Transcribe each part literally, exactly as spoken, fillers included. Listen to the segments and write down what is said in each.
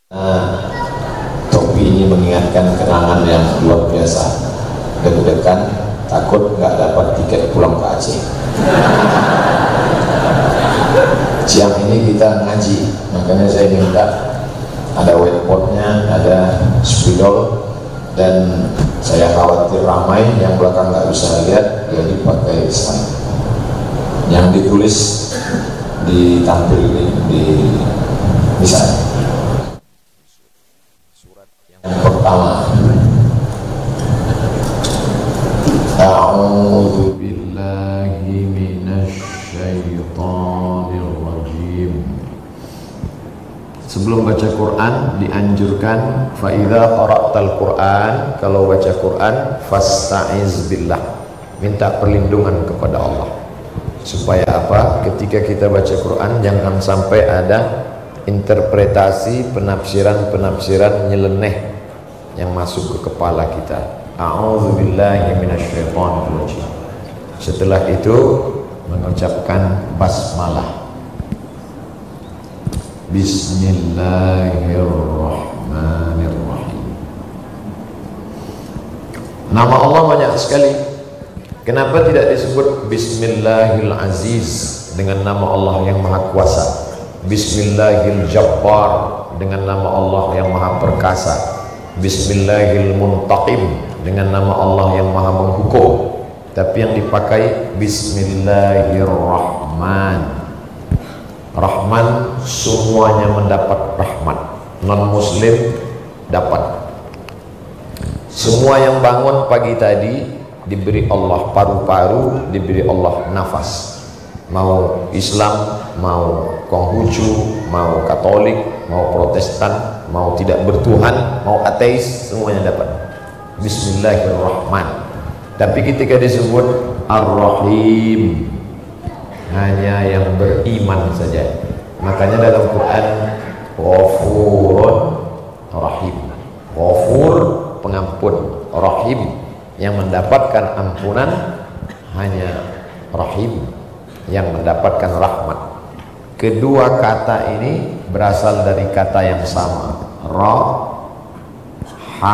Nah, topi ini mengingatkan kenangan yang luar biasa. Deg-degan, takut nggak dapat tiket pulang ke Aceh. Siang ini kita ngaji, makanya saya minta ada whiteboardnya, ada spidol, dan saya khawatir ramai yang belakang nggak bisa lihat, jadi pakai slide. Yang ditulis ditampil di, di misalnya. Yang pertama, A'udzu billahi minasyaitonir rajim. Sebelum baca Quran dianjurkan fa idza qara'tal Quran, kalau baca Quran fasta'iz billah, minta perlindungan kepada Allah. Supaya apa? Ketika kita baca Quran jangan sampai ada interpretasi, penafsiran-penafsiran nyeleneh yang masuk ke kepala kita. A'udzubillahi minasyaitonirrajim. Setelah itu mengucapkan basmalah. Bismillahirrahmanirrahim. Nama Allah banyak sekali. Kenapa tidak disebut Bismillahil Aziz dengan nama Allah yang Maha Kuasa? Bismillahil Jabbar dengan nama Allah yang Maha Perkasa. Bismillahil Muntaqim dengan nama Allah yang Maha Menghukum. Tapi yang dipakai Bismillahirrahman. Rahman semuanya mendapat rahmat. Non muslim dapat. Semua yang bangun pagi tadi diberi Allah paru-paru, diberi Allah nafas. Mau Islam, mau Konghucu, mau Katolik, mau Protestan, mau tidak bertuhan, mau ateis, semuanya dapat. Bismillahirrahman. Tapi ketika disebut Ar-Rahim, hanya yang beriman saja. Makanya dalam Quran Ghafurun Rahim. Ghafur pengampun, Rahim yang mendapatkan ampunan, hanya Rahim yang mendapatkan rahmat. Kedua kata ini berasal dari kata yang sama, Ra, Ha,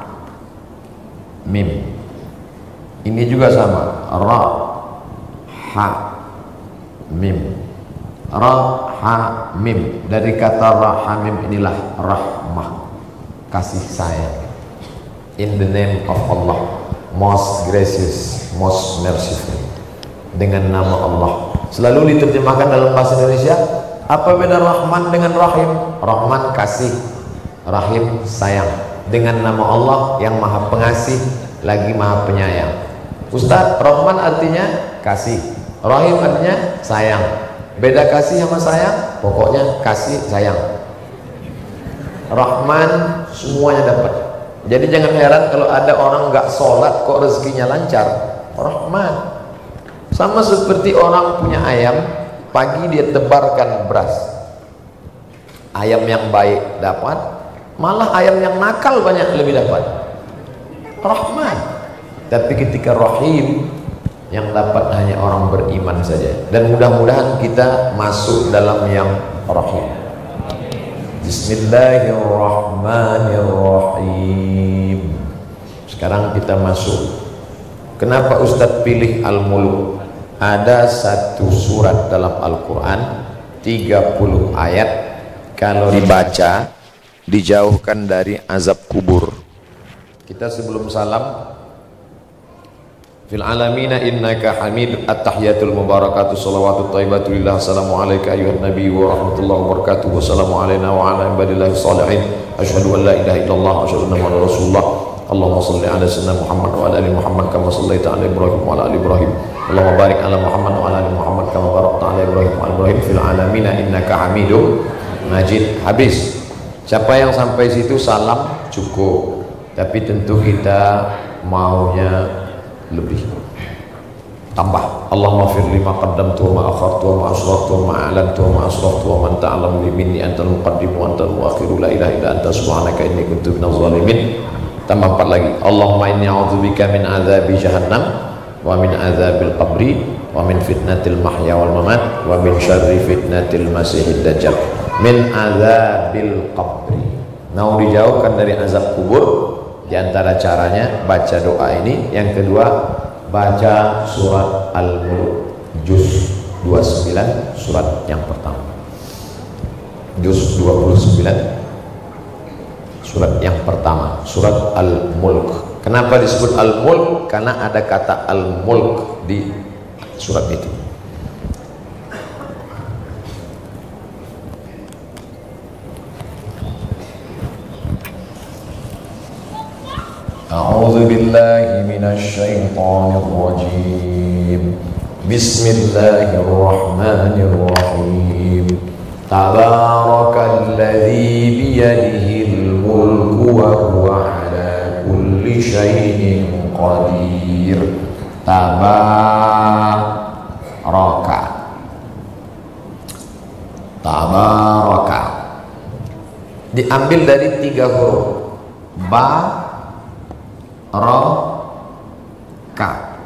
Mim. Ini juga sama, Ra, Ha, Mim. Ra, Ha, Mim. Dari kata Ra, Ha, Mim inilah rahmah, kasih sayang. In the name of Allah, most gracious, most merciful. Dengan nama Allah selalu diterjemahkan dalam bahasa Indonesia. Apa beda Rahman dengan Rahim? Rahman kasih, Rahim sayang. Dengan nama Allah yang Maha Pengasih lagi Maha Penyayang. Ustaz, Rahman artinya kasih, Rahim artinya sayang. Beda kasih sama sayang? Pokoknya kasih sayang. Rahman semuanya dapat. Jadi jangan heran kalau ada orang nggak sholat kok rezekinya lancar. Rahman. Sama seperti orang punya ayam, pagi dia tebarkan beras. Ayam yang baik dapat, malah ayam yang nakal banyak lebih dapat. Rahman. Tapi ketika Rahim, yang dapat hanya orang beriman saja. Dan mudah-mudahan kita masuk dalam yang Rahim. Bismillahirrahmanirrahim. Sekarang kita masuk. Kenapa Ustadz pilih Al-Muluk? Ada satu surat dalam Al-Quran, tiga puluh ayat, kalau dibaca dijauhkan dari azab kubur. Kita sebelum salam, fil alamina innaka hamid, at-tahiyatul mubarakatuh salawatut taibatu lillah, assalamu alaika ayuhan nabi wa rahmatullahi wa barakatuh, wassalamu alaina wa ala ibadillahi salihin, asyhadu an la ilaha illallah wa asyhadu anna muhammadar rasulullah. Allahumma salli ala sayyidina Muhammad wa ala ali Muhammad kama sallaita ala Ibrahim wa ala ali Ibrahim. Allahumma barik ala Muhammad wa ala ali Muhammad kama barakta ala Ibrahim wa ala Ibrahim fil alamin innaka Hamidum Majid. Habis. Siapa yang sampai situ salam cukup. Tapi tentu kita maunya lebih. Tambah. Allahumma fir lima qaddamtu wa ma akhartu wa ma asraftu wa ma a'lantu wa ma asraftu wa man ta'lamu minni antal muqaddim wa antal muakhir la ilaha illa anta subhanaka inni kuntu minaz zalimin. Tambah empat lagi. Allahumma inni a'udzubika min azabi jahannam wa min azabil qabri wa min fitnatil mahya wal mamat wa min syarri fitnatil masihid dajjal. Min azabil qabri. mau dijauhkan dari azab kubur, di antara caranya baca doa ini. Yang kedua, baca surat Al-Mulk juz dua puluh sembilan, surat yang pertama. Juz dua puluh sembilan, surat yang pertama, surat Al-Mulk. Kenapa disebut Al-Mulk? Karena ada kata Al-Mulk di surat itu. A'udzu billahi minasy syaithanir rajim. Bismillahirrahmanirrahim. Tabarakalladzi biyadihil mulku wa huwa ala kulli syai'in qadir. Tabaraka. Tabaraka diambil dari tiga huruf. Ba, ro, ka.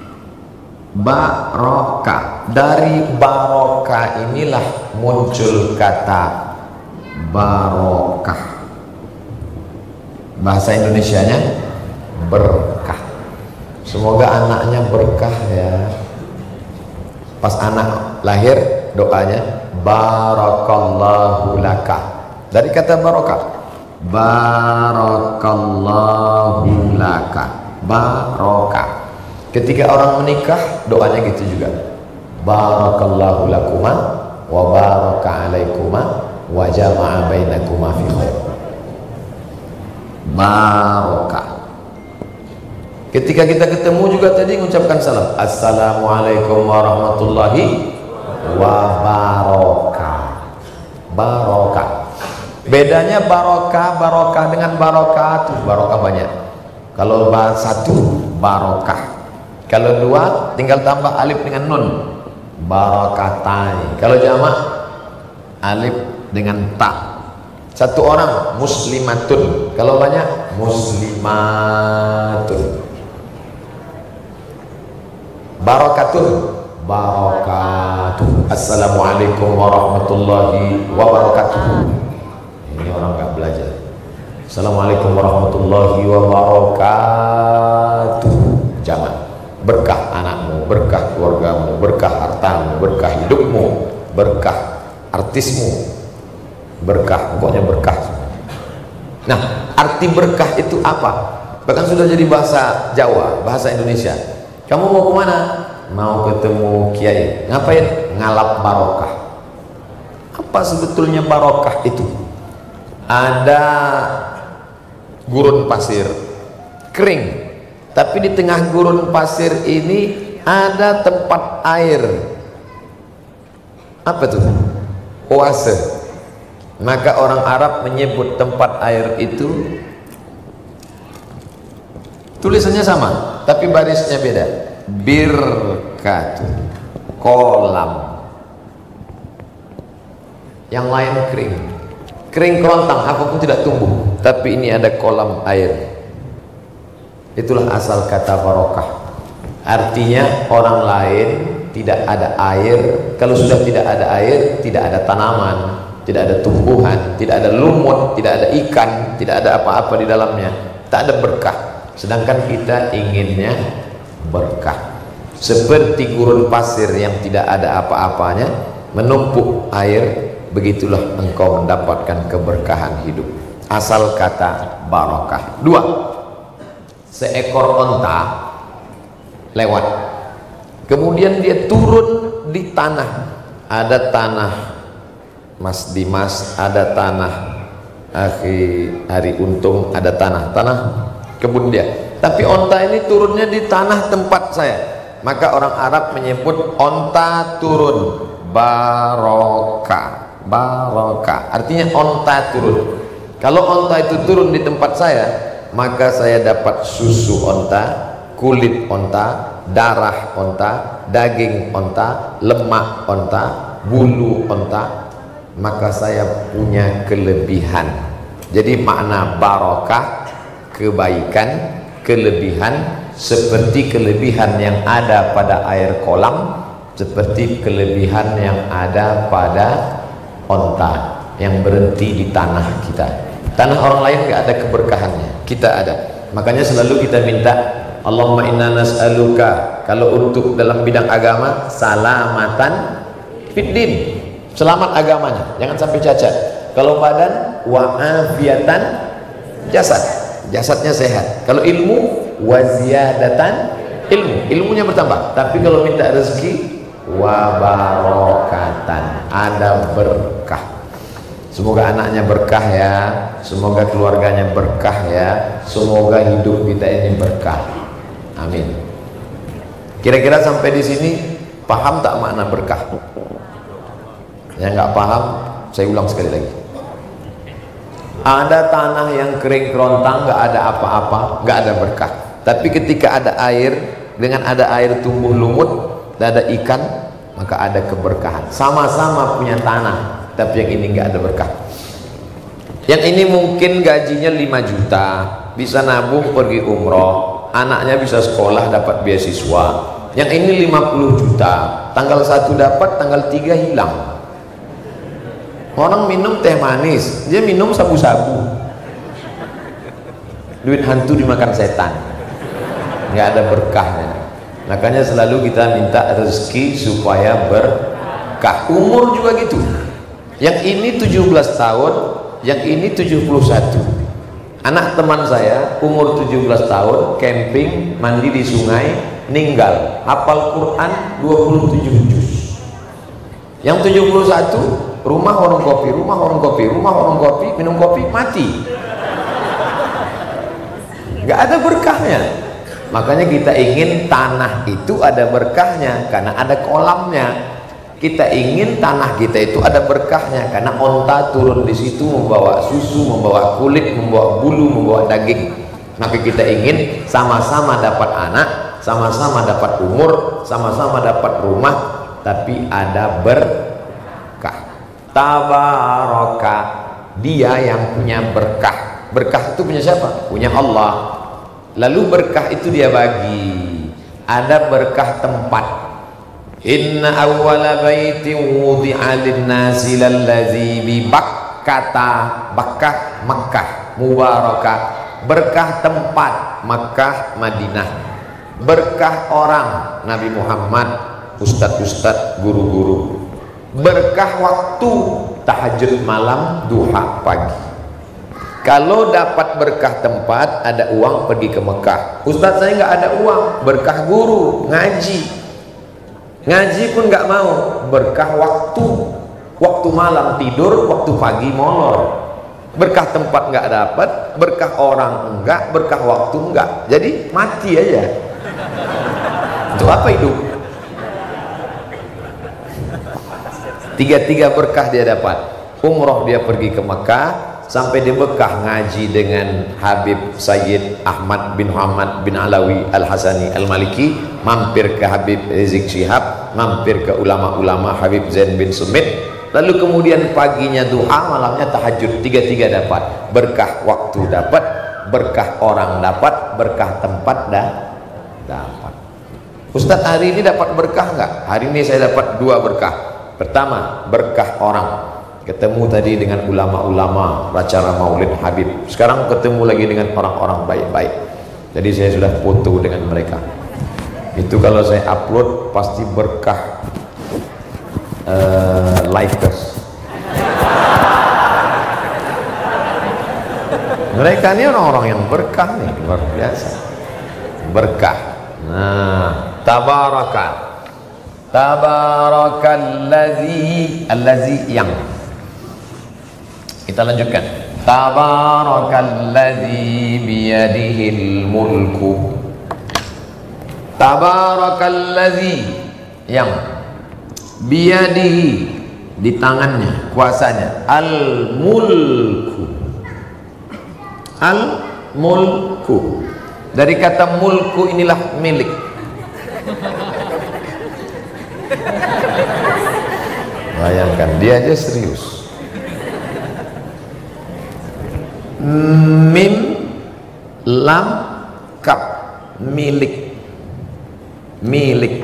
Baroka. Dari baroka inilah muncul kata barokah. Bahasa Indonesianya berkah. Semoga anaknya berkah ya. Pas anak lahir doanya barakallahu laka. Dari kata barokah. Barakallahu laka. Barokah. Ketika orang menikah doanya gitu juga. Barakallahu lakuma wa baraka alaikuma wa jama'a bainakuma fi khair. Barokah. Ketika kita ketemu juga tadi mengucapkan salam. Assalamualaikum warahmatullahi wabarakatuh. Barokah. Bedanya barokah, barokah dengan barokah tuh. Barokah banyak. Kalau satu barokah. Kalau dua tinggal tambah alif dengan nun. Barakatai. Kalau jamak alif dengan ta. Satu orang muslimatun. Kalau banyak muslimatun. Barakatun. Barakatuh. Assalamualaikum warahmatullahi wabarakatuh. Ini orang nggak belajar. Assalamualaikum warahmatullahi wabarakatuh. Jamak. Berkah anakmu, berkah keluargamu, berkah hartamu, berkah hidupmu, berkah artismu, berkah, pokoknya berkah. Nah, arti berkah itu apa? Bahkan sudah jadi bahasa Jawa, bahasa Indonesia. Kamu mau kemana? Mau ketemu kiai. Ngapain? Ngalap barokah. Apa sebetulnya barokah itu? Ada gurun pasir kering, tapi di tengah gurun pasir ini ada tempat air. Apa itu? Oase. Maka orang Arab menyebut tempat air itu, tulisannya sama tapi barisnya beda. Birkatu. Kolam. Yang lain kering, kering kerontang, apapun tidak tumbuh, tapi ini ada kolam air. Itulah asal kata barokah. Artinya orang lain tidak ada air. Kalau sudah tidak ada air, tidak ada tanaman, tidak ada tumbuhan, tidak ada lumut, tidak ada ikan, tidak ada apa-apa di dalamnya, tak ada berkah. Sedangkan kita inginnya berkah. Seperti gurun pasir yang tidak ada apa-apanya, menumpuk air, begitulah engkau mendapatkan keberkahan hidup. Asal kata barokah. Dua, seekor onta lewat, kemudian dia turun di tanah. Ada tanah Mas Dimas, ada tanah Akhi Hari Untung, ada tanah tanah kebun dia. Tapi onta ini turunnya di tanah tempat saya. Maka orang Arab menyebut onta turun barokah. Barokah artinya onta turun. Kalau onta itu turun di tempat saya, maka saya dapat susu onta, kulit onta, darah onta, daging onta, lemak onta, bulu onta. Maka saya punya kelebihan. Jadi makna barokah, kebaikan, kelebihan, seperti kelebihan yang ada pada air kolam, seperti kelebihan yang ada pada onta yang berhenti di tanah kita. Tanah orang lain nggak ada keberkahannya, kita ada. Makanya selalu kita minta, Allahumma inna nas'aluka, kalau untuk dalam bidang agama, salamatan fiddin, selamat agamanya, jangan sampai cacat. Kalau badan, wa'afiatan jasad, jasadnya sehat. Kalau ilmu, waziyadatan ilmu, ilmunya bertambah. Tapi kalau minta rezeki, wabarokatan, ada berkah. Semoga anaknya berkah ya, semoga keluarganya berkah ya, semoga hidup kita ini berkah. Amin. Kira-kira sampai di sini paham tak makna berkah? Yang nggak paham, saya ulang sekali lagi. Ada tanah yang kering kerontang, nggak ada apa-apa, nggak ada berkah. Tapi ketika ada air, dengan ada air tumbuh lumut, dan ada ikan, maka ada keberkahan. Sama-sama punya tanah, tapi yang ini nggak ada berkah. Yang ini mungkin gajinya lima juta, bisa nabung pergi umroh, anaknya bisa sekolah dapat beasiswa. Yang ini lima puluh juta, tanggal satu dapat, tanggal tiga hilang. Orang minum teh manis, dia minum sabu-sabu. Duit hantu dimakan setan, nggak ada berkahnya. Makanya selalu kita minta rezeki supaya berkah. Umur juga gitu. Yang ini tujuh belas tahun, yang ini tujuh puluh satu. Anak teman saya umur tujuh belas tahun, camping, mandi di sungai, meninggal. Hafal Quran dua puluh tujuh juz. Yang tujuh puluh satu, rumah warung kopi, rumah warung kopi, rumah warung kopi, minum kopi, mati. Gak ada berkahnya. Makanya kita ingin tanah itu ada berkahnya karena ada kolamnya. Kita ingin tanah kita itu ada berkahnya karena onta turun di situ membawa susu, membawa kulit, membawa bulu, membawa daging. Maka kita ingin sama-sama dapat anak, sama-sama dapat umur, sama-sama dapat rumah, tapi ada berkah. Tabaraka, dia yang punya berkah. Berkah itu punya siapa? Punya Allah. Lalu berkah itu dia bagi. Ada berkah tempat. Inna awwala baitin wudi'a lin-nasi lallazi bi Bakkata, Bakkah Makkah, mubarakah. Berkah tempat Makkah Madinah. Berkah orang Nabi Muhammad, ustadz-ustadz, guru-guru. Berkah waktu tahajud malam, duha pagi. Kalau dapat berkah tempat, ada uang pergi ke Mekah. Ustadz saya nggak ada uang, berkah guru, ngaji. Ngaji pun nggak mau, berkah waktu. Waktu malam tidur, waktu pagi molor. Berkah tempat nggak dapat, berkah orang enggak, berkah waktu enggak. Jadi mati aja. Itu apa hidup? Tiga-tiga berkah dia dapat. Umroh dia pergi ke Mekah, sampai di Mekah ngaji dengan Habib Sayyid Ahmad bin Muhammad bin Alawi Al-Hasani Al-Maliki, mampir ke Habib Rizik Syihab, mampir ke ulama-ulama Habib Zain bin Sumit, lalu kemudian paginya duha, malamnya tahajud. Tiga-tiga dapat. Berkah waktu dapat, berkah orang dapat, berkah tempat dah dapat. Ustadz hari ini dapat berkah nggak? Hari ini saya dapat dua berkah. Pertama, berkah orang, ketemu tadi dengan ulama-ulama acara maulid Habib. Sekarang ketemu lagi dengan orang-orang baik-baik. Jadi saya sudah foto dengan mereka. Itu kalau saya upload pasti berkah uh, likers. Mereka ini orang-orang yang berkah nih, luar biasa. Berkah. Nah, tabaraka. Tabarakalladzi, allazi yang. Kita lanjutkan. Tabarakalladzi biyadihil mulku. Tabarakalladzi yang biyadihi, di tangannya kuasanya, al mulku. Al mulku. Dari kata mulku inilah milik. Bayangkan, dia aja serius. Mim lam kap, milik. Milik.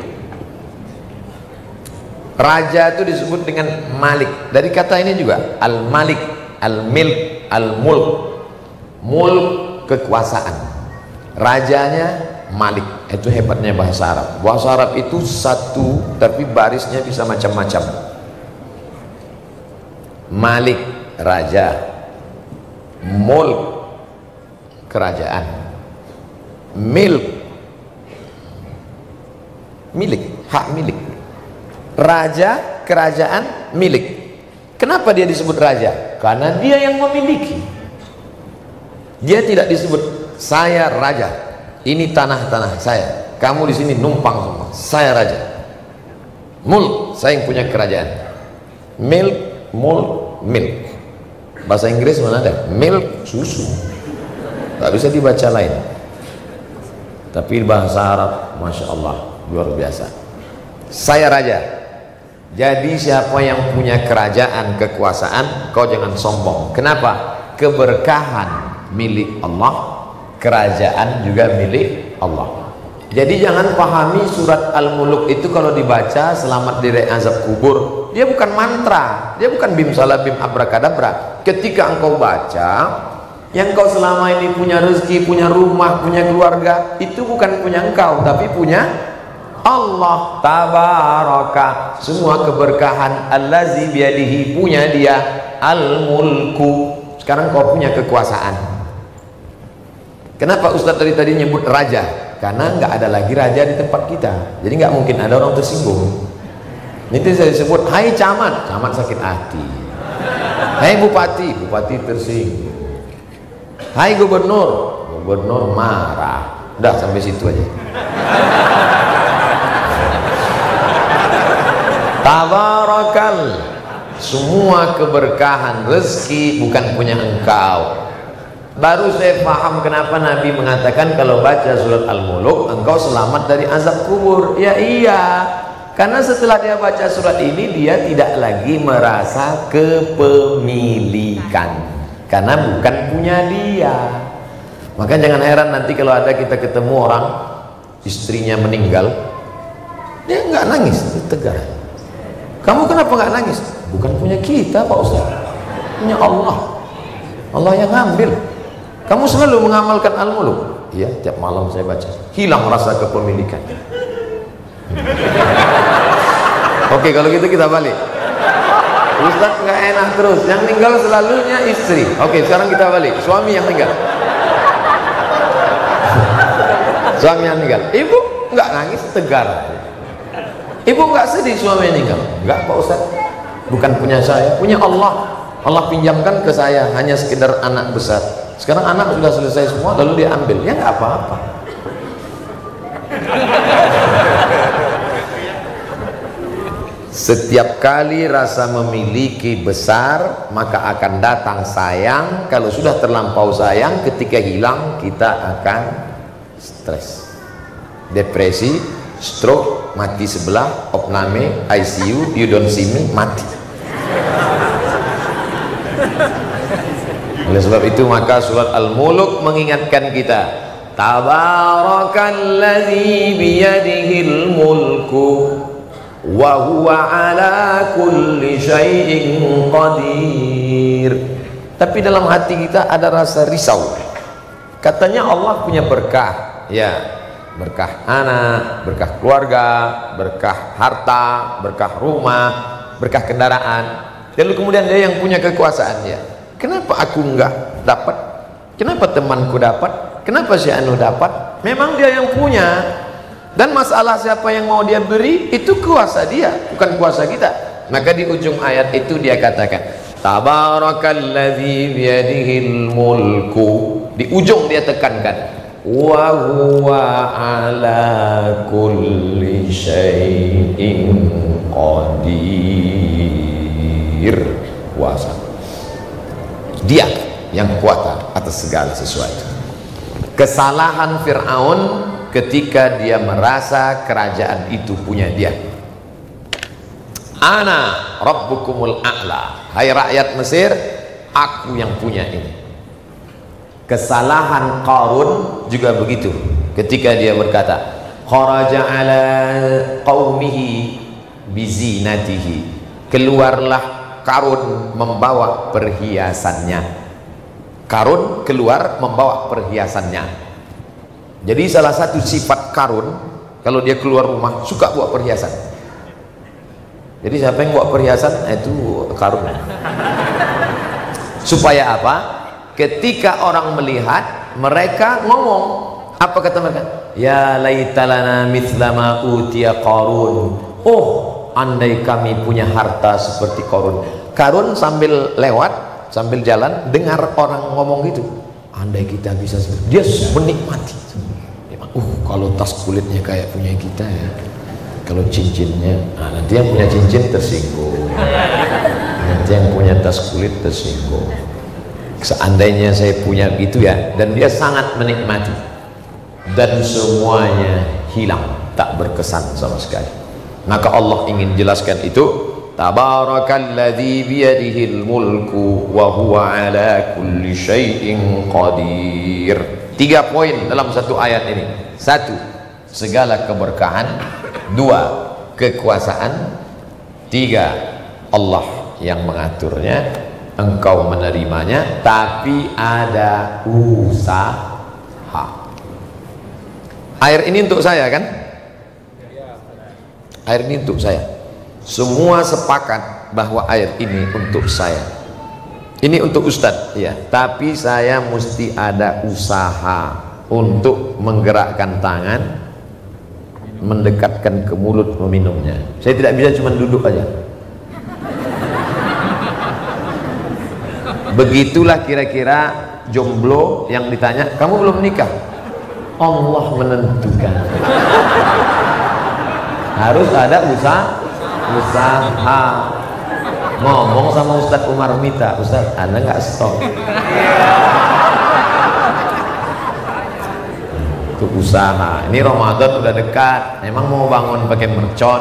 Raja itu disebut dengan malik. Dari kata ini juga al-malik, Al-milk, al-mulk. Mulk kekuasaan. Rajanya Malik. Itu hebatnya bahasa Arab. Bahasa Arab itu satu tapi barisnya bisa macam-macam. Malik, raja. Mulk, kerajaan. Milk, milik, hak milik. Raja, kerajaan, milik. Kenapa dia disebut raja? Karena dia yang memiliki. Dia tidak disebut saya raja, ini tanah-tanah saya, kamu di sini numpang semua, saya raja. Mulk, saya yang punya kerajaan. Milk, mulk, milk. Bahasa Inggris mana ada? Milk, susu. Gak bisa dibaca lain. Tapi bahasa Arab, masya Allah, luar biasa. Saya raja. Jadi siapa yang punya kerajaan, kekuasaan, kau jangan sombong. Kenapa? Keberkahan milik Allah, kerajaan juga milik Allah. Jadi jangan pahami surat Al-Muluk itu kalau dibaca selamat dari azab kubur. Dia bukan mantra, dia bukan bim salah bim abrakadabra. Ketika engkau baca, yang kau selama ini punya rezeki, punya rumah, punya keluarga, itu bukan punya engkau, tapi punya Allah. Tabaraka, semua keberkahan allazi biadihi, punya dia. Al-mulku, sekarang kau punya kekuasaan. Kenapa Ustadz dari tadi nyebut raja? Karena nggak ada lagi raja di tempat kita, jadi nggak mungkin ada orang tersinggung. Itu saya sebut, hai camat, camat sakit hati. Hai bupati, bupati tersinggung. Hai gubernur, gubernur marah. Udah sampai situ aja. Tabarakal, semua keberkahan rezeki bukan punya engkau. Baru saya paham kenapa Nabi mengatakan kalau baca surat Al-Muluk engkau selamat dari azab kubur. Ya iya, karena setelah dia baca surat ini dia tidak lagi merasa kepemilikan, karena bukan punya dia. Maka jangan heran nanti kalau ada kita ketemu orang istrinya meninggal, dia nggak nangis, dia tegar. Kamu kenapa nggak nangis? Bukan punya kita Pak Ustaz, punya Allah. Allah yang ngambil. Kamu selalu mengamalkan Al-Muluk? Iya, tiap malam saya baca. Hilang rasa kepemilikan. Oke, kalau gitu kita balik. Ustaz nggak enak terus, yang meninggal selalunya istri. Oke, sekarang kita balik. Suami yang meninggal. Suami yang meninggal. Ibu nggak nangis, tegar. Ibu nggak sedih suami meninggal? Nggak Pak Ustaz. Bukan punya saya, punya Allah. Allah pinjamkan ke saya, hanya sekedar anak besar. Sekarang anak sudah selesai semua, lalu dia ambil, ya nggak apa-apa. Setiap kali rasa memiliki besar, maka akan datang sayang. Kalau sudah terlampau sayang, ketika hilang kita akan stres, depresi, stroke, mati sebelah, opname, I C U, you don't see me, mati. Oleh sebab itu maka surat Al-Muluk mengingatkan kita, Tabarakalladzi biyadihil mulku wa huwa ala kulli syai'in qadir. Tapi dalam hati kita ada rasa risau. Katanya Allah punya berkah, ya, berkah anak, berkah keluarga, berkah harta, berkah rumah, berkah kendaraan. Lalu kemudian dia yang punya kekuasaan, ya. Kenapa aku enggak dapat? Kenapa temanku dapat? Kenapa si Anu dapat? Memang dia yang punya. Dan masalah siapa yang mau dia beri, itu kuasa dia, bukan kuasa kita. Maka di ujung ayat itu dia katakan, Tabarakalladzi biyadihil mulku. Di ujung dia tekankan, wa huwa ala kulli syai'in qadir. Kuasa. Dia yang kuat atas segala sesuatu. Kesalahan Fir'aun ketika dia merasa kerajaan itu punya dia. Ana rabbukumul a'la, hai rakyat Mesir, aku yang punya ini. Kesalahan Qarun juga begitu, ketika dia berkata, kharaja ala qaumihi bizinatihi, keluarlah Karun membawa perhiasannya. Karun keluar membawa perhiasannya. Jadi salah satu sifat Karun, kalau dia keluar rumah suka bawa perhiasan. Jadi siapa yang bawa perhiasan itu Karun. Supaya apa? Ketika orang melihat, mereka ngomong, apa kata mereka? Ya laitalana mithlama utiya Qarun. Oh, andai kami punya harta seperti Qarun. Karun sambil lewat, sambil jalan, dengar orang ngomong gitu. Andai kita bisa, dia menikmati. Uh, kalau tas kulitnya kayak punya kita ya. Kalau cincinnya, nah, nanti yang punya cincin tersinggung. Nanti yang punya tas kulit tersinggung. Seandainya saya punya gitu ya, dan dia sangat menikmati. Dan semuanya hilang, tak berkesan sama sekali. Maka Allah ingin jelaskan itu. Tabarakalladzi biyadihil mulku wa huwa ala kulli syai'in qadir. Tiga poin dalam satu ayat ini. Satu, segala keberkahan. Dua, kekuasaan. Tiga, Allah yang mengaturnya, engkau menerimanya, tapi ada usaha. Air ini untuk saya kan? Air ini untuk saya. Semua sepakat bahwa air ini untuk saya. Ini untuk Ustadz ya, tapi saya mesti ada usaha untuk menggerakkan tangan, mendekatkan ke mulut meminumnya. Saya tidak bisa cuma duduk aja. Begitulah kira-kira jomblo yang ditanya, kamu belum nikah? Allah menentukan. Harus ada usaha. Usaha. Ngomong sama Ustadz Umar Mita, Ustadz, Anda nggak stop. Itu usaha. Ini Ramadan udah dekat. Emang mau bangun pakai mercon?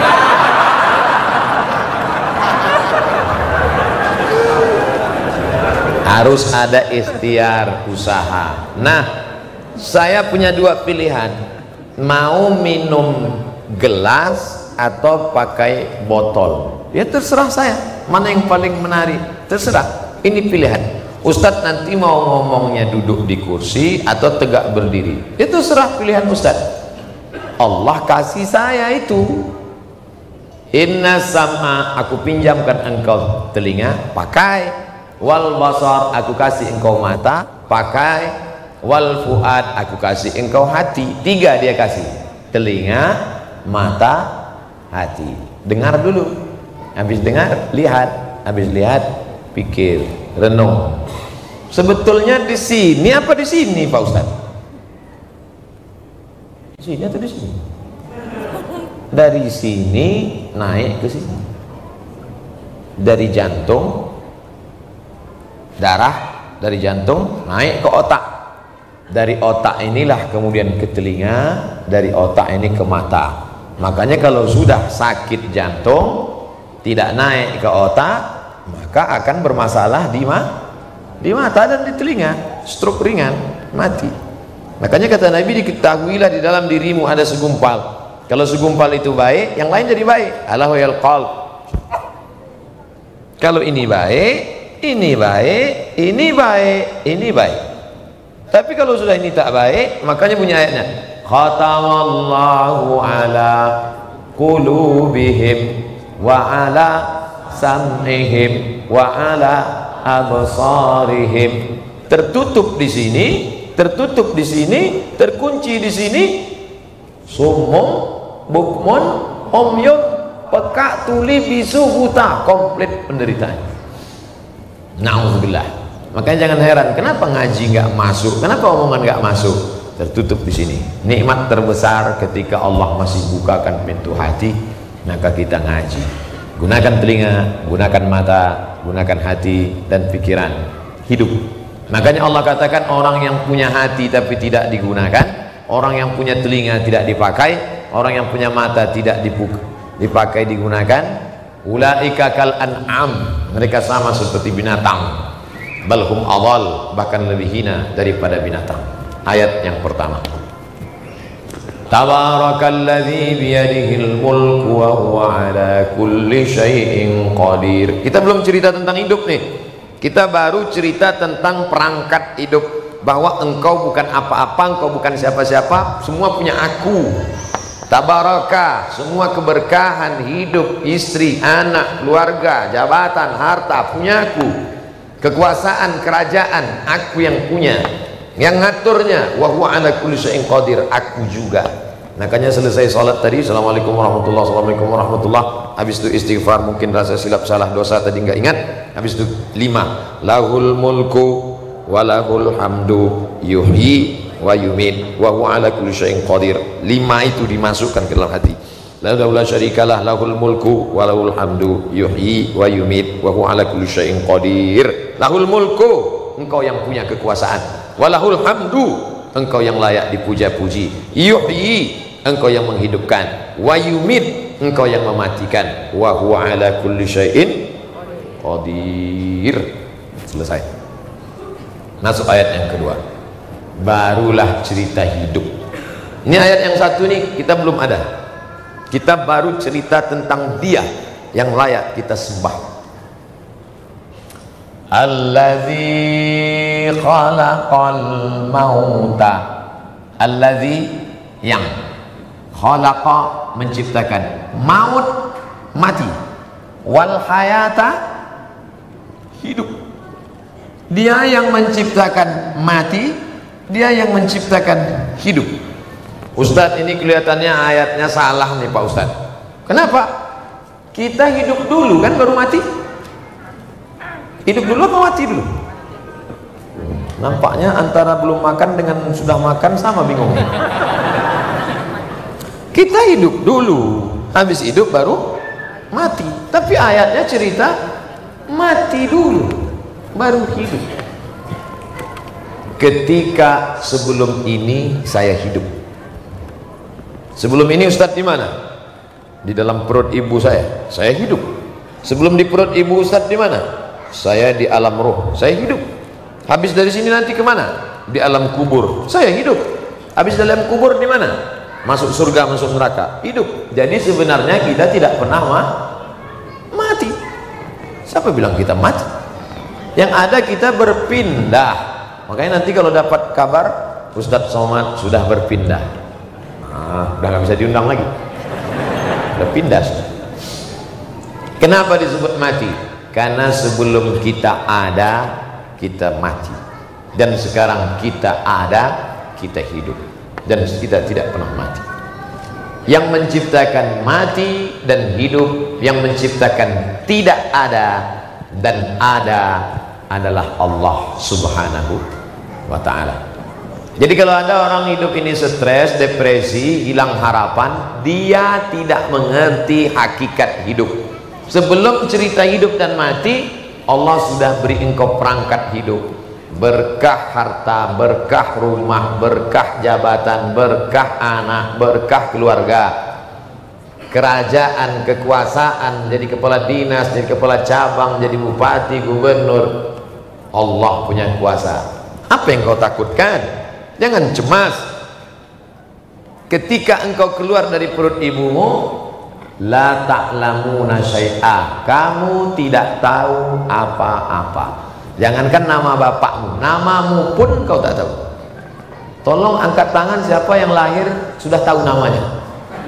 Harus ada ikhtiar, usaha. Nah, saya punya dua pilihan. Mau minum gelas atau pakai botol, ya terserah saya, mana yang paling menarik, terserah. Ini pilihan. Ustadz nanti mau ngomongnya duduk di kursi atau tegak berdiri, itu terserah pilihan Ustadz. Allah kasih saya itu. Inna sam'a, aku pinjamkan engkau telinga, pakai. Wal basar, aku kasih engkau mata, pakai. Wal fuad, aku kasih engkau hati. Tiga dia kasih, telinga, mata, hati. Dengar dulu, habis dengar lihat, habis lihat pikir, renung. Sebetulnya di sini apa di sini Pak Ustadz? Di sini atau di sini? Dari sini naik ke sini, dari jantung, darah dari jantung naik ke otak, dari otak inilah kemudian ke telinga, dari otak ini ke mata. Makanya kalau sudah sakit jantung tidak naik ke otak, maka akan bermasalah di ma di mata dan di telinga, stroke ringan, mati. Makanya kata Nabi, diketahuilah di dalam dirimu ada segumpal. Kalau segumpal itu baik, yang lain jadi baik. Allahu yal qalb. Kalau ini baik, ini baik, ini baik, ini baik. Tapi kalau sudah ini tak baik, makanya punya ayatnya, khatamallahu ala qulubihim wa ala sam'ihim wa ala absarihim. Tertutup di sini, tertutup di sini, terkunci di sini. Sumum, bukmun, umyun, peka, tuli, bisu, buta, komplit penderitaan. Na'udzubillah. Makanya jangan heran kenapa ngaji nggak masuk, kenapa omongan nggak masuk. Tertutup di sini. Nikmat terbesar ketika Allah masih bukakan pintu hati, maka kita ngaji. Gunakan telinga, gunakan mata, gunakan hati dan pikiran, hidup. Makanya Allah katakan, orang yang punya hati tapi tidak digunakan, orang yang punya telinga tidak dipakai, orang yang punya mata tidak dipakai digunakan, ulaika kal an'am, mereka sama seperti binatang, balhum adall, bahkan lebih hina daripada binatang. Ayat yang pertama. Tabarakalladzi biyadihil mulku wa huwa ala kulli syai'in qadir. Kita belum cerita tentang hidup nih. Kita baru cerita tentang perangkat hidup, bahwa engkau bukan apa-apa, engkau bukan siapa-siapa, semua punya aku. Tabaraka, semua keberkahan hidup, istri, anak, keluarga, jabatan, harta punya aku. Kekuasaan, kerajaan, aku yang punya. Yang ngaturnya, wa huwa ala kulli syai'in qadir, aku juga. Makanya selesai sholat tadi, assalamualaikum warahmatullahi wabarakatuh, warahmatullah. Habis itu istighfar, mungkin rasa silap salah dosa tadi nggak ingat. Habis itu lima, lahul mulku walahul hamdu yuhyi wa yumit wa huwa ala kulli syai'in qadir. Lima itu dimasukkan ke dalam hati. La ilaha syarikalah lahul mulku walahul hamdu yuhyi wa yumit wa huwa ala kulli syai'in qadir. Lahul mulku, engkau yang punya kekuasaan. Walahul hamdu, engkau yang layak dipuja-puji. Yuhyi, engkau yang menghidupkan. Wa yumit, engkau yang mematikan. Wa huwa ala kulli syai'in qadir. Selesai. Masuk ayat yang kedua, barulah cerita hidup. Ini ayat yang satu nih kita belum ada. Kita baru cerita tentang dia yang layak kita sembah. Allazi khalaqal mauta, allazi yang khalaqa menciptakan, maut mati, wal hayata hidup. Dia yang menciptakan mati, dia yang menciptakan hidup. Ustadz, ini kelihatannya ayatnya salah nih Pak Ustadz. Kenapa? Kita hidup dulu kan baru mati. Hidup dulu apa mati dulu? Nampaknya antara belum makan dengan sudah makan sama bingung. Kita hidup dulu, habis hidup baru mati. Tapi ayatnya cerita mati dulu baru hidup. Ketika sebelum ini saya hidup. Sebelum ini Ustadz di mana? Di dalam perut ibu saya, saya hidup. Sebelum di perut ibu Ustadz di mana? Saya di alam roh, saya hidup. Habis dari sini nanti kemana? Di alam kubur, saya hidup. Habis dalam kubur di mana? Masuk surga, masuk neraka, hidup. Jadi sebenarnya kita tidak pernah ma mati. Siapa bilang kita mati? Yang ada kita berpindah. Makanya nanti kalau dapat kabar Ustadz Somad sudah berpindah, nah, udah nggak bisa diundang lagi, udah pindah. Kenapa disebut mati? Karena sebelum kita ada kita mati, dan sekarang kita ada kita hidup, dan kita tidak pernah mati. Yang menciptakan mati dan hidup, yang menciptakan tidak ada dan ada adalah Allah Subhanahu wa ta'ala. Jadi kalau ada orang hidup ini stres, depresi, hilang harapan, dia tidak mengerti hakikat hidup. Sebelum cerita hidup dan mati, Allah sudah beri engkau perangkat hidup, berkah harta, berkah rumah, berkah jabatan, berkah anak, berkah keluarga, kerajaan, kekuasaan, jadi kepala dinas, jadi kepala cabang, jadi bupati, gubernur. Allah punya kuasa. Apa yang kau takutkan? Jangan cemas. Ketika engkau keluar dari perut ibumu, la ta'lamuna syai'a, kamu tidak tahu apa-apa. Jangankan nama bapakmu, namamu pun kau tak tahu. Tolong angkat tangan siapa yang lahir sudah tahu namanya.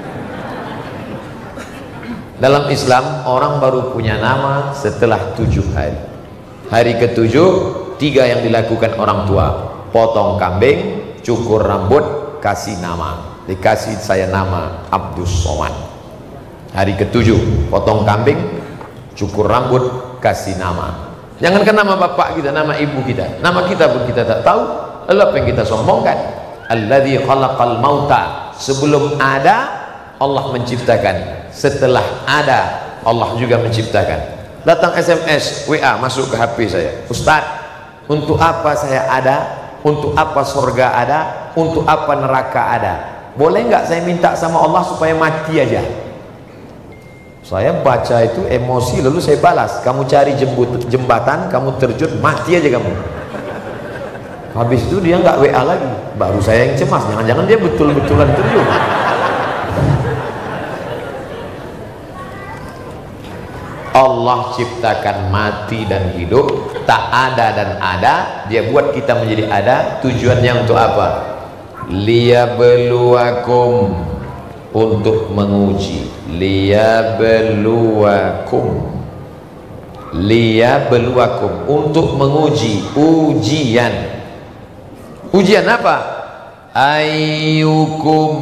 Dalam Islam orang baru punya nama setelah tujuh hari. Hari ketujuh, tiga yang dilakukan orang tua: potong kambing, cukur rambut, kasih nama. Dikasih saya nama Abdus Somad. Hari ketujuh, potong kambing, cukur rambut, kasih nama. Jangankan nama bapak kita, nama ibu kita, nama kita pun kita tak tahu. Lalu apa yang kita sombongkan? Alladzi khalaqal mauta. Sebelum ada Allah menciptakan, setelah ada Allah juga menciptakan. Datang S M S, W A masuk ke H P saya, Ustadz, untuk apa saya ada? Untuk apa surga ada? Untuk apa neraka ada? Boleh nggak saya minta sama Allah supaya mati aja? Saya baca itu emosi, lalu saya balas, kamu cari jembut, jembatan, kamu terjun, mati aja kamu. Habis itu dia nggak W A lagi, baru saya yang cemas, jangan-jangan dia betul-betulan terjun. Allah ciptakan mati dan hidup, tak ada dan ada, dia buat kita menjadi ada. Tujuannya untuk apa? Liyabluwakum, untuk menguji. Liyabluwakum, liyabluwakum, untuk menguji, ujian. Ujian apa? Ayyukum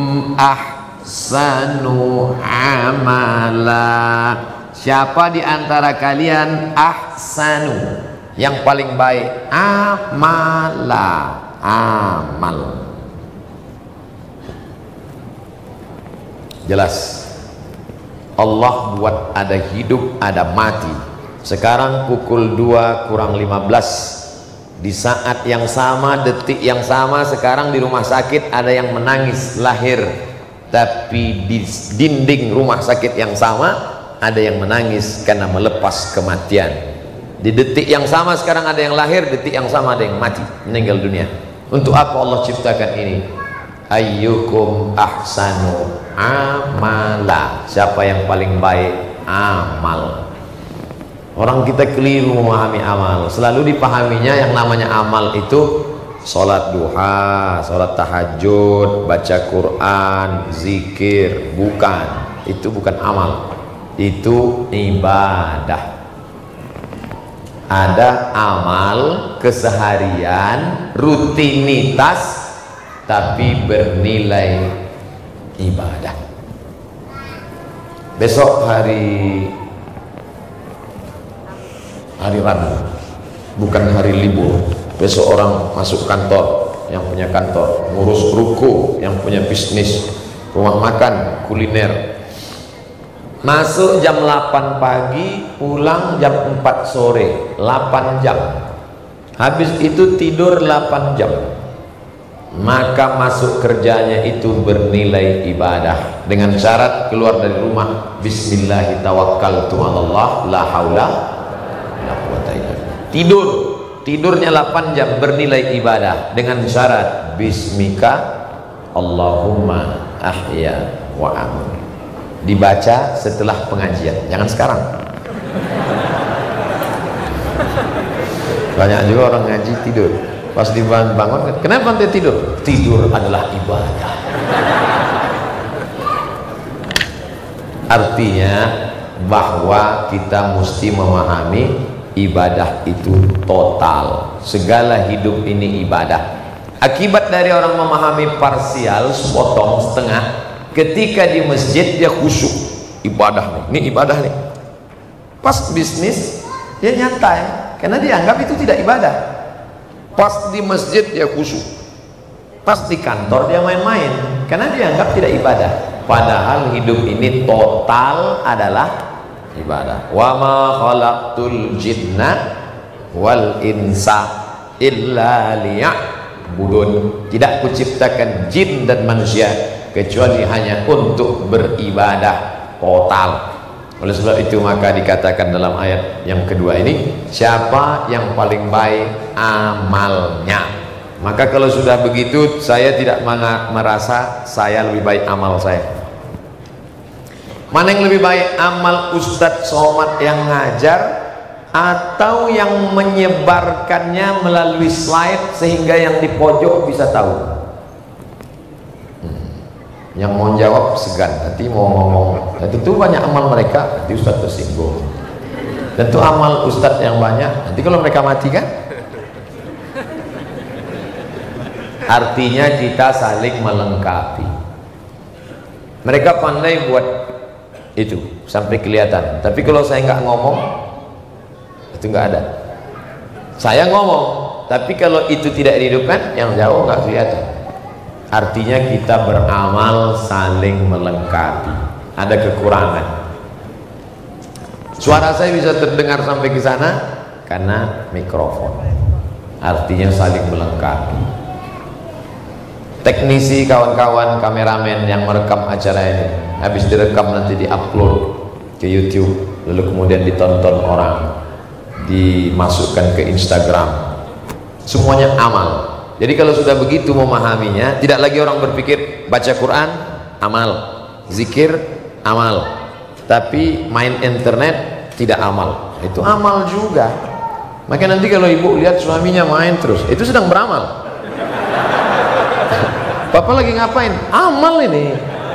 ahsanu amala, siapa di antara kalian ahsanu, yang paling baik, amala, amal. Jelas Allah buat ada hidup, ada mati. Sekarang pukul dua kurang lima belas, di saat yang sama, detik yang sama, sekarang di rumah sakit ada yang menangis lahir, tapi di dinding rumah sakit yang sama ada yang menangis karena melepas kematian. Di detik yang sama sekarang ada yang lahir, detik yang sama ada yang mati, meninggal dunia. Untuk apa Allah ciptakan ini? Ayyukum ahsanu amala, siapa yang paling baik amal. Orang kita keliru memahami amal. Selalu dipahaminya yang namanya amal itu sholat duha, sholat tahajud, baca Quran, zikir. Bukan, itu bukan amal, itu ibadah. Ada amal keseharian, rutinitas, tapi bernilai ibadah. Besok hari hari Rabu, bukan hari libur. Besok orang masuk kantor, yang punya kantor, ngurus ruko, yang punya bisnis, rumah makan, kuliner. Masuk jam delapan pagi, pulang jam empat sore, delapan jam. Habis itu tidur delapan jam. Maka masuk kerjanya itu bernilai ibadah, dengan syarat keluar dari rumah bismillah tawakkaltu 'alallah la haula la quwwata illa billah. Tidur, tidurnya delapan jam bernilai ibadah, dengan syarat bismika Allahumma ahya wa amut. Dibaca setelah pengajian, jangan sekarang. Banyak juga orang ngaji tidur. Pas dibangun, kenapa anda tidur? Tidur adalah ibadah. Artinya bahwa kita mesti memahami ibadah itu total. Segala hidup ini ibadah. Akibat dari orang memahami parsial, sepotong, setengah, ketika di masjid dia khusyuk, ibadah nih, ini ibadah nih. Pas bisnis dia nyantai, karena dia anggap itu tidak ibadah. Pas di masjid dia khusyuk, pas di kantor dia main-main, karena dia anggap tidak ibadah. Padahal hidup ini total adalah ibadah. Wa ma khalaqtul jinna wal insa illa liya'budun. Tidak kuciptakan jin dan manusia kecuali hanya untuk beribadah total. Oleh sebab itu maka dikatakan dalam ayat yang kedua ini, siapa yang paling baik amalnya. Maka kalau sudah begitu, saya tidak merasa saya lebih baik amal saya. Mana yang lebih baik, amal Ustadz Somad yang ngajar atau yang menyebarkannya melalui slide sehingga yang di pojok bisa tahu? Yang mau jawab segan, nanti mau ngomong, nah, tentu banyak amal mereka, nanti Ustadz tersinggung. Tentu amal Ustadz yang banyak, nanti kalau mereka mati kan? Artinya kita saling melengkapi. Mereka pandai buat itu sampai kelihatan, tapi kalau saya nggak ngomong, itu nggak ada. Saya ngomong, tapi kalau itu tidak dihidupkan, yang jauh nggak kelihatan. Artinya kita beramal saling melengkapi. Ada kekurangan. Suara saya bisa terdengar sampai ke sana karena mikrofon. Artinya saling melengkapi. Teknisi, kawan-kawan, kameramen yang merekam acara ini, habis direkam nanti diupload ke YouTube, lalu kemudian ditonton orang, dimasukkan ke Instagram. semuanya amal. Jadi kalau sudah begitu memahaminya, tidak lagi orang berpikir baca Quran amal, zikir amal, tapi main internet tidak amal. Itu amal juga. Maka nanti kalau ibu lihat suaminya main terus, itu sedang beramal. Papa lagi ngapain? Amal ini.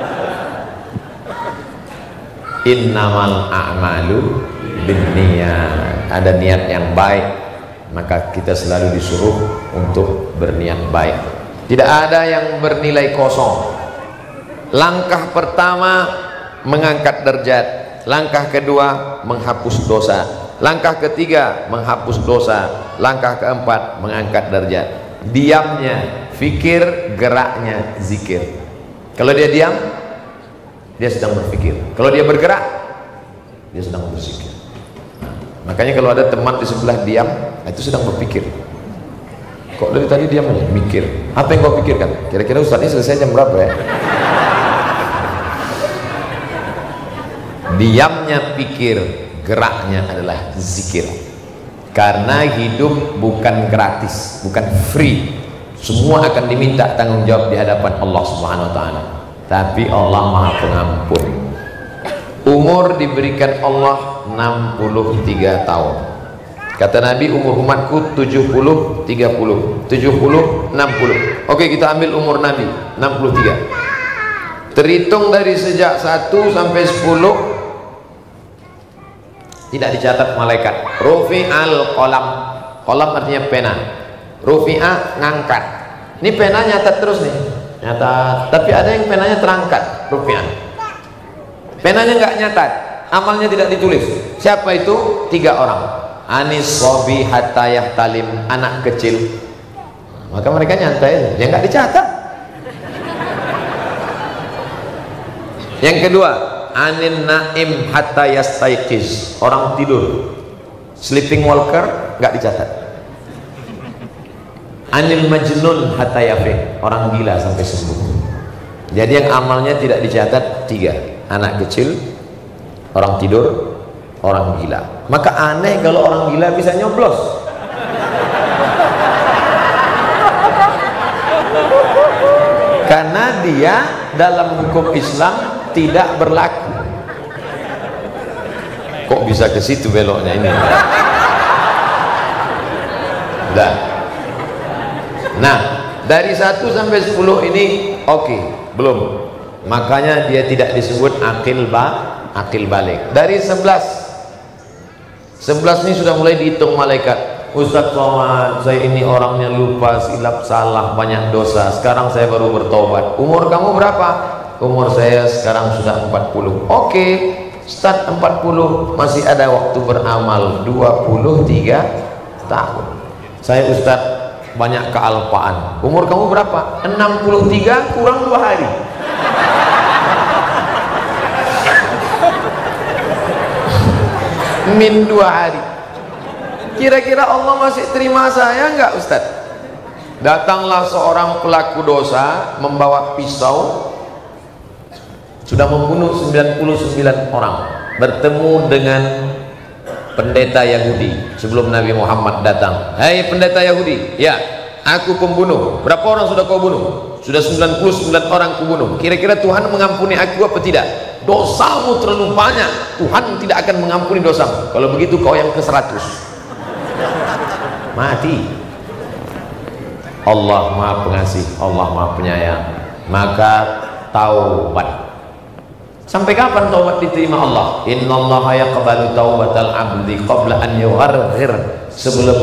Innamal a'malu binniyat. Ada niat yang baik, maka kita selalu disuruh untuk berniat baik. Tidak ada yang bernilai kosong. Langkah pertama mengangkat derajat, langkah kedua menghapus dosa, langkah ketiga menghapus dosa, langkah keempat mengangkat derajat. Diamnya fikir, geraknya zikir. Kalau dia diam, dia sedang berpikir. Kalau dia bergerak, dia sedang berzikir. Makanya kalau ada teman di sebelah diam, itu sedang berpikir. Kok dari tadi diam aja? Mikir. Apa yang kau pikirkan? Kira-kira Ustaz ini selesai jam berapa ya? Diamnya pikir, geraknya adalah zikir. Karena hidup bukan gratis, bukan free. Semua akan diminta tanggung jawab di hadapan Allah Subhanahu wa taala. Tapi Allah Maha Pengampun. Umur diberikan Allah enam puluh tiga tahun. Kata Nabi, umur umatku tujuh puluh, tiga puluh, tujuh puluh, enam puluh. Oke, kita ambil umur Nabi enam puluh tiga. Terhitung dari sejak satu sampai sepuluh, tidak dicatat malaikat. Rufi'al qalam. Qalam artinya pena. Rufi'a ngangkat. Ini pena nyatat terus nih. Nyatat. Tapi ada yang penanya terangkat. Rufi'a. Penanya nggak nyatat. Amalnya tidak ditulis. Siapa itu? Tiga orang. Anis sobi hatta yahtalim, anak kecil. Maka mereka nyantai. Dia nggak dicatat. Yang kedua, anin naim hatta yastaiqiz, orang tidur, sleeping walker, nggak dicatat. Anil majnun hatta yafiq, orang gila sampai sembuh. Jadi yang amalnya tidak dicatat tiga: anak kecil, orang tidur, orang gila. Maka aneh kalau orang gila bisa nyoblos. Karena dia dalam hukum Islam tidak berlaku. Kok bisa ke situ beloknya ini? Udah. Nah, dari satu sampai sepuluh ini oke, okay, belum. Makanya dia tidak disebut akil ba, akil balik. Dari sebelas, sebelas ini sudah mulai dihitung malaikat. Ustaz Somad, saya ini orangnya lupa, silap, salah, banyak dosa. Sekarang saya baru bertobat. Umur kamu berapa? Umur saya sekarang sudah empat puluh. Oke, okay, start empat puluh, masih ada waktu beramal dua puluh tiga tahun. Saya Ustaz banyak kealpaan. Umur kamu berapa? enam puluh tiga kurang dua hari. Min dua hari. Kira-kira Allah masih terima saya enggak Ustaz? Datanglah seorang pelaku dosa membawa pisau, sudah membunuh sembilan puluh sembilan orang, bertemu dengan pendeta Yahudi sebelum Nabi Muhammad datang. Hai pendeta Yahudi, ya aku pembunuh. Berapa orang sudah kau bunuh? Sudah sembilan puluh sembilan orang kubunuh. Kira-kira Tuhan mengampuni aku apa tidak? Dosamu terlalu banyak, Tuhan tidak akan mengampuni dosamu. Kalau begitu kau yang ke seratus mati. Allah Maha Pengasih, Allah Maha Penyayang. Maka taubat. Sampai kapan taubat diterima Allah? Innallaha yaqbalu taubatal abdi qabla an yugharghir, sebelum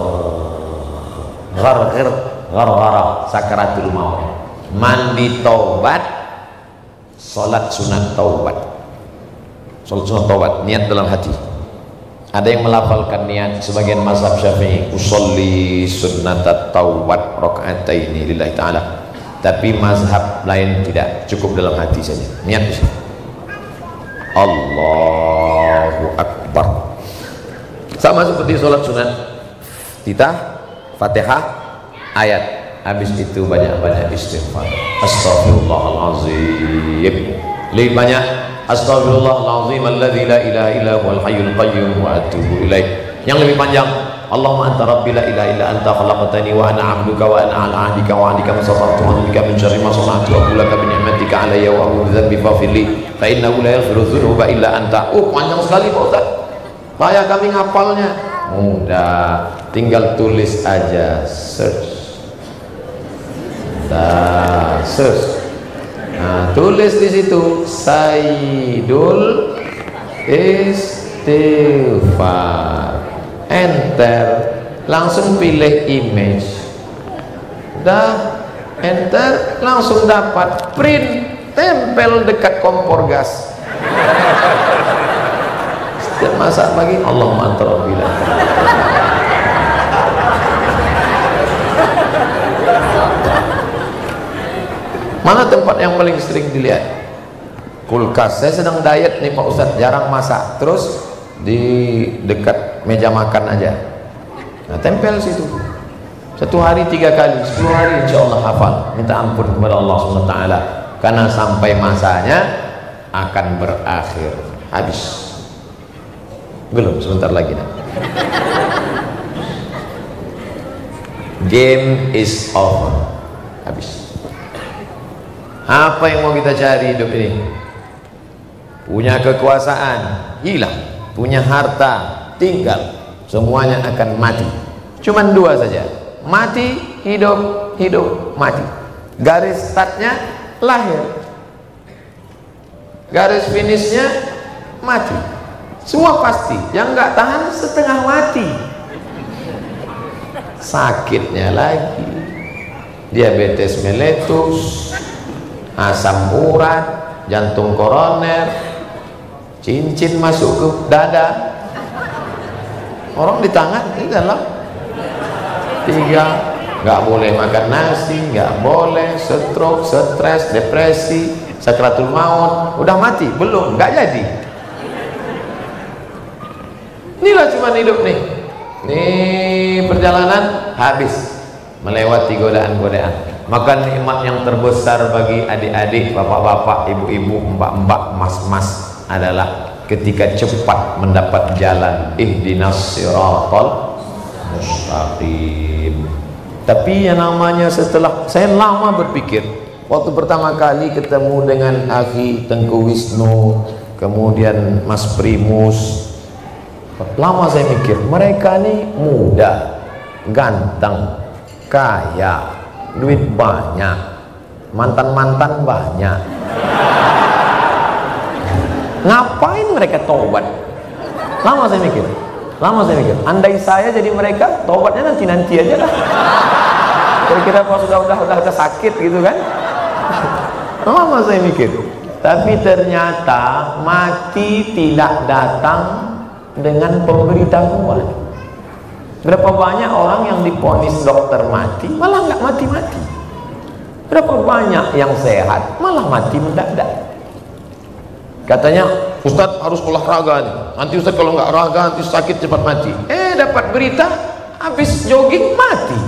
gharghir gharghara sakaratul maut. Mandi taubat, salat sunat taubat. Salat sunat taubat, niat dalam hati. Ada yang melafalkan niat, sebagian mazhab Syafi'i, usolli sunnatat taubat rakaataini lillahi ta'ala. Tapi mazhab lain tidak, cukup dalam hati saja. Niat di sini. Allahu Akbar. Sama seperti sholat sunat. Kita Fatihah, ayat. Habis itu banyak-banyak istighfar. Astaghfirullahalazim. Lebih banyak Astaghfirullahalazim alladzi la ilaha illa huwal hayyul qayyum wa atubu ilaih. Yang lebih panjang Allahumma anta rabbi la ilaha illa anta khalaqtani wa ana 'abduka wa ana 'ala 'ahdika wa 'adika masata'tu wa bika min syarri ma sana'tu wa laka bi ni'matika 'alayya wa a'udzu dzambi faghfirli fa innahu la yaghfiru dzunuba illa anta. Oh, panjang sekali Pak Ustaz. Payah kami ngapalnya. Mudah, tinggal tulis aja, search. Nah, search. Nah, tulis di situ Sayyidul Istighfar, enter, langsung pilih image, dah enter, langsung dapat, print, tempel dekat kompor gas. Setiap masak pagi Allahumma anta rabbi la ilaha illa anta. Mana tempat yang paling sering dilihat? Kulkas. Saya sedang diet nih Pak Ustadz, jarang masak, terus di dekat meja makan aja. Nah, tempel situ. Satu hari tiga kali, sepuluh hari insya Allah hafal. Minta ampun kepada Allah subhanahu wa taala, karena sampai masanya akan berakhir. Habis. Belum, sebentar lagi dah. Game is over. Habis. Apa yang mau kita cari hidup ini? Punya kekuasaan, hilang. Punya harta, tinggal. Semuanya akan mati. Cuman dua saja, mati, hidup, hidup, mati. Garis startnya lahir, garis finishnya mati. Semua pasti. Yang nggak tahan setengah mati. Sakitnya lagi, diabetes meletus, asam urat, jantung koroner, cincin masuk ke dada, orang di tangan ini dalam tiga, nggak boleh makan nasi, nggak boleh, stroke, stres, depresi, sakratul maut. Udah mati? Belum, nggak jadi. Inilah cuma hidup nih, nih perjalanan habis, melewati godaan-godaan. Maka nikmat yang terbesar bagi adik-adik, bapak-bapak, ibu-ibu, mbak-mbak, mas-mas adalah ketika cepat mendapat jalan ihdinas siratal mustaqim. Tapi yang namanya setelah saya lama berpikir, waktu pertama kali ketemu dengan Akhi Tengku Wisnu, kemudian Mas Primus, lama saya mikir, mereka ini muda, ganteng, kaya, duit banyak, mantan-mantan banyak. Ngapain mereka tobat? Lama saya mikir, lama saya mikir. Andai saya jadi mereka, tobatnya nanti-nanti aja lah. Kira-kira kalau sudah udah udah udah sakit gitu kan? Lama saya mikir. Tapi ternyata mati tidak datang dengan pemberitahuan. Berapa banyak orang yang diponis dokter mati, malah nggak mati-mati. Berapa banyak yang sehat, malah mati mendadak. Katanya, Ustadz harus olahraga nih. Nanti Ustadz kalau nggak olahraga, nanti sakit cepat mati. Eh, dapat berita, habis jogging mati.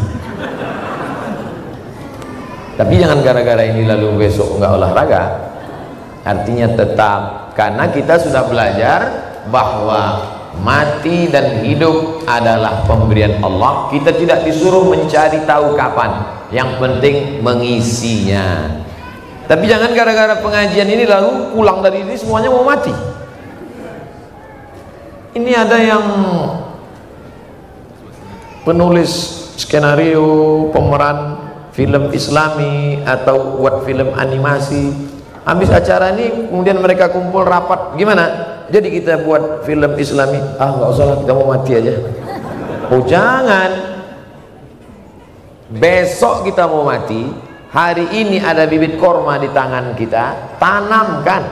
Tapi jangan gara-gara ini lalu besok nggak olahraga. Artinya tetap, karena kita sudah belajar bahwa mati dan hidup adalah pemberian Allah. Kita tidak disuruh mencari tahu kapan, yang penting mengisinya. Tapi jangan gara-gara pengajian ini lalu pulang dari ini semuanya mau mati. Ini ada yang penulis skenario, pemeran film Islami atau buat film animasi, habis acara ini kemudian mereka kumpul rapat, gimana? Jadi kita buat film Islami, ah nggak usah lah, kita mau mati aja. Oh jangan, besok kita mau mati, hari ini ada bibit korma di tangan kita, tanamkan.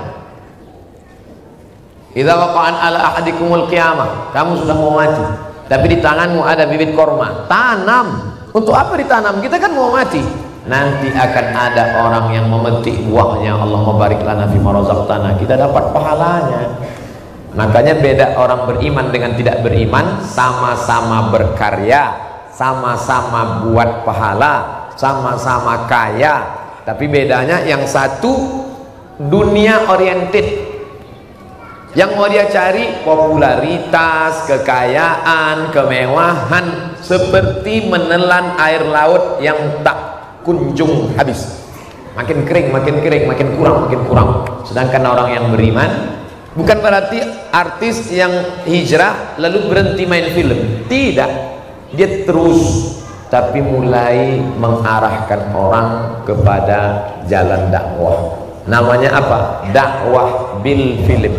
Idza waqa'an ala ahadikumul qiyamah, kamu sudah mau mati, tapi di tanganmu ada bibit korma, tanam. Untuk apa ditanam? Kita kan mau mati. Nanti akan ada orang yang memetik buahnya. Allahumma barik lana fima razaqtana, kita dapat pahalanya. Makanya beda orang beriman dengan tidak beriman, sama-sama berkarya, sama-sama buat pahala, sama-sama kaya. Tapi bedanya yang satu dunia oriented, Yang mau dia cari popularitas, kekayaan, kemewahan, seperti menelan air laut yang tak kunjung habis. Makin kering, makin kering, makin kurang, makin kurang. Sedangkan orang yang beriman, bukan berarti artis yang hijrah lalu berhenti main film. Tidak, dia terus, tapi mulai mengarahkan orang kepada jalan dakwah. Namanya apa? Dakwah bil film.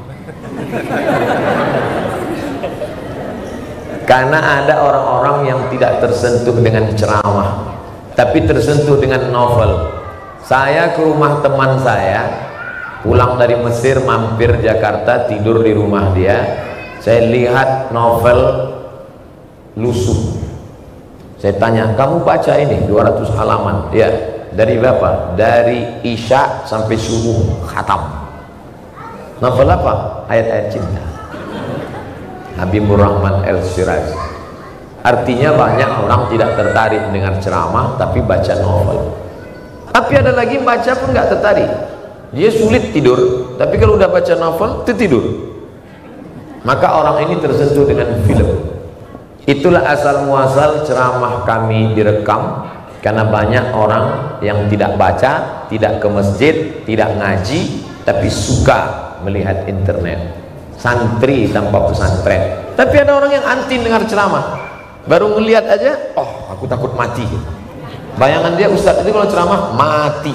Karena ada orang-orang yang tidak tersentuh dengan ceramah, tapi tersentuh dengan novel. Saya ke rumah teman saya, pulang dari Mesir, mampir Jakarta, tidur di rumah dia. Saya lihat novel Lusuh. Saya tanya, kamu baca ini dua ratus halaman? Ya. Dari berapa? Dari Isya sampai subuh khatam. Novel apa? Ayat-ayat cinta. Habibur Rahman El-Shirazi. Artinya banyak orang tidak tertarik dengan ceramah, tapi baca novel. Tapi ada lagi baca pun nggak tertarik. Dia sulit tidur, tapi kalau udah baca novel, tertidur. Maka orang ini tersentuh dengan film. Itulah asal muasal ceramah kami direkam, karena banyak orang yang tidak baca, tidak ke masjid, tidak ngaji, tapi suka melihat internet. Santri tanpa pesantren. Tapi ada orang yang anti dengar ceramah, baru melihat aja, oh aku takut mati. Bayangan dia ustadz itu kalau ceramah mati.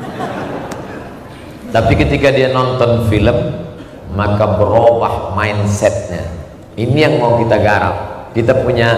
Tapi ketika dia nonton film, maka berubah mindsetnya. Ini yang mau kita garap. Kita punya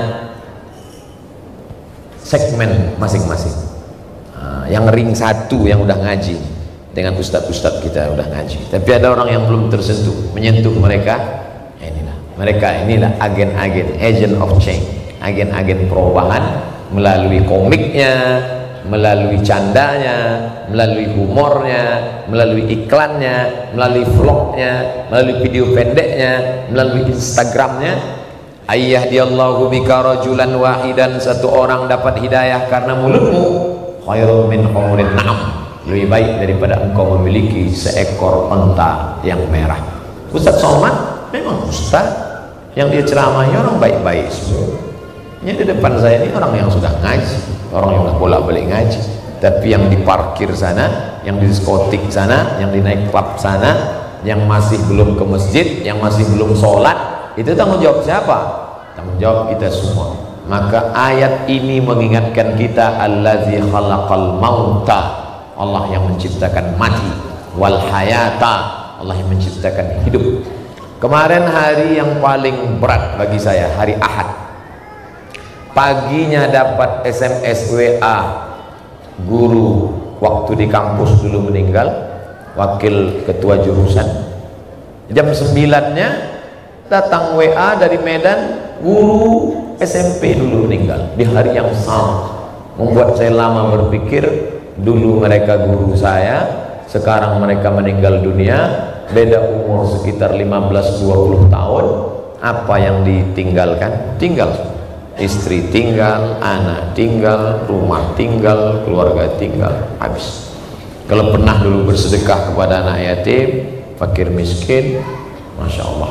segmen masing-masing. Nah, yang ring satu yang udah ngaji dengan ustadz-ustadz kita udah ngaji. Tapi ada orang yang belum tersentuh, menyentuh mereka. Inilah mereka, inilah agen-agen, agent of change, agen-agen perubahan melalui komiknya, melalui candanya, melalui humornya, melalui iklannya, melalui vlognya, melalui video pendeknya, melalui Instagramnya. Ayyahdiyallahu bika rajulan wahidan, satu orang dapat hidayah karena mulutmu, khairun min humurin na'am, lebih baik daripada engkau memiliki seekor unta yang merah. Ustaz Somad memang ustaz yang dia ceramahnya orang baik-baik semua. Ini di depan saya ini orang yang sudah ngaji, orang yang sudah bolak-balik ngaji. Tapi yang di parkir sana, yang di diskotik sana, yang di naik klub sana, yang masih belum ke masjid, yang masih belum sholat, itu tanggung jawab siapa? Tanggung jawab kita semua. Maka ayat ini mengingatkan kita, allazi khalaqal mauta, Allah yang menciptakan mati, wal hayata, Allah yang menciptakan hidup. Kemarin hari yang paling berat bagi saya, hari Ahad. Paginya dapat S M S W A, guru waktu di kampus dulu meninggal, wakil ketua jurusan. Jam sembilannya datang W A dari Medan, guru S M P dulu meninggal di hari yang sama. Membuat saya lama berpikir, dulu mereka guru saya, sekarang mereka meninggal dunia, beda umur sekitar lima belas dua puluh tahun. Apa yang ditinggalkan? Tinggal, istri tinggal, anak tinggal, rumah tinggal, keluarga tinggal, habis. Kalau pernah dulu bersedekah kepada anak yatim, fakir miskin, Masya Allah.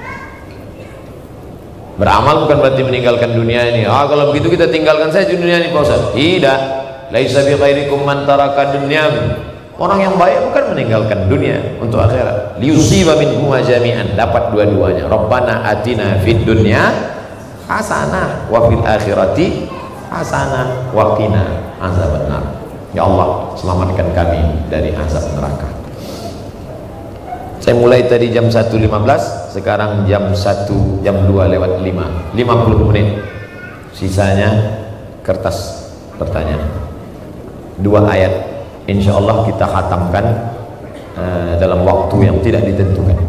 Beramal bukan berarti meninggalkan dunia ini. Ah, kalau begitu kita tinggalkan saja dunia ini, Pak Ustaz. Tidak. Laisa bi khairikum man taraka dunya. Orang yang baik bukan meninggalkan dunia untuk akhirat. Liyusiba minhuma jami'an, dapat dua-duanya. Rabbana atina fid dunya hasanah wa fil akhirati hasanah wa qina azabannar. Ya Allah, selamatkan kami dari azab neraka. Saya mulai tadi jam satu lima belas, sekarang jam satu, jam dua lewat lima, lima puluh menit. Sisanya kertas pertanyaan. Dua ayat, insya Allah kita khatamkan uh, dalam waktu yang tidak ditentukan.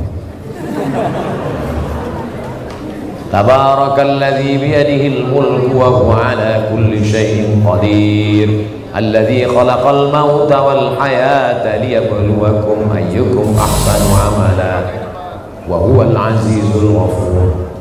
Tabarakalladzi biyadihil mulku wa huwa ala kulli syai'in qadir. Alladzi khalaqal mauta wal hayata liyabluwakum ayyukum ahsanu amala wa huwal azizul ghafur.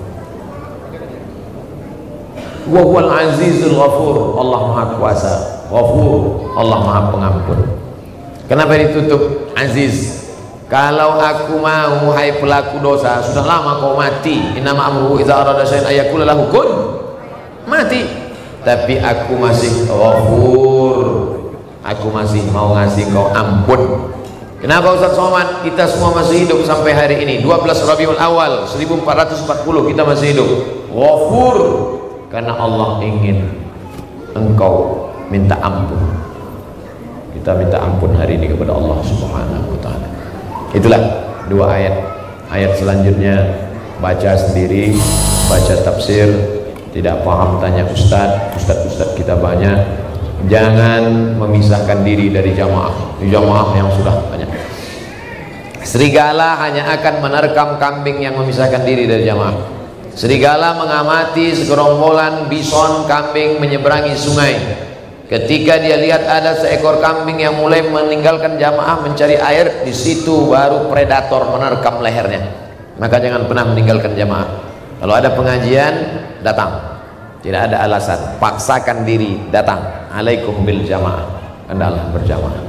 Wa huwal azizul ghafur, Allah Maha Kuasa. Ghafur, Allah Maha Pengampun. Kenapa ditutup aziz? Kalau aku mau, hai pelaku dosa, sudah lama kau mati. Innama amruhu idza arada syai'an ayaqula lahu kun, mati. Tapi aku masih ghafur, aku masih mau ngasih kau ampun. Kenapa Ustaz Somad? Kita semua masih hidup sampai hari ini, dua belas Rabiul Awal seribu empat ratus empat puluh, kita masih hidup. Ghafur, karena Allah ingin engkau minta ampun. Kita minta ampun hari ini kepada Allah Subhanahu wa ta'ala. Itulah dua ayat. Ayat selanjutnya baca sendiri, baca tafsir. Tidak paham tanya ustaz, ustaz-ustaz kita banyak. Jangan memisahkan diri dari jamaah, jamaah yang sudah banyak. Serigala hanya akan menerkam kambing yang memisahkan diri dari jamaah. Serigala mengamati segerombolan bison kambing menyeberangi sungai. Ketika dia lihat ada seekor kambing yang mulai meninggalkan jamaah mencari air, di situ baru predator menerkam lehernya. Maka jangan pernah meninggalkan jamaah. Kalau ada pengajian, datang. Tidak ada alasan, paksakan diri datang. Alaikum bil jamaah, hendaklah berjamaah.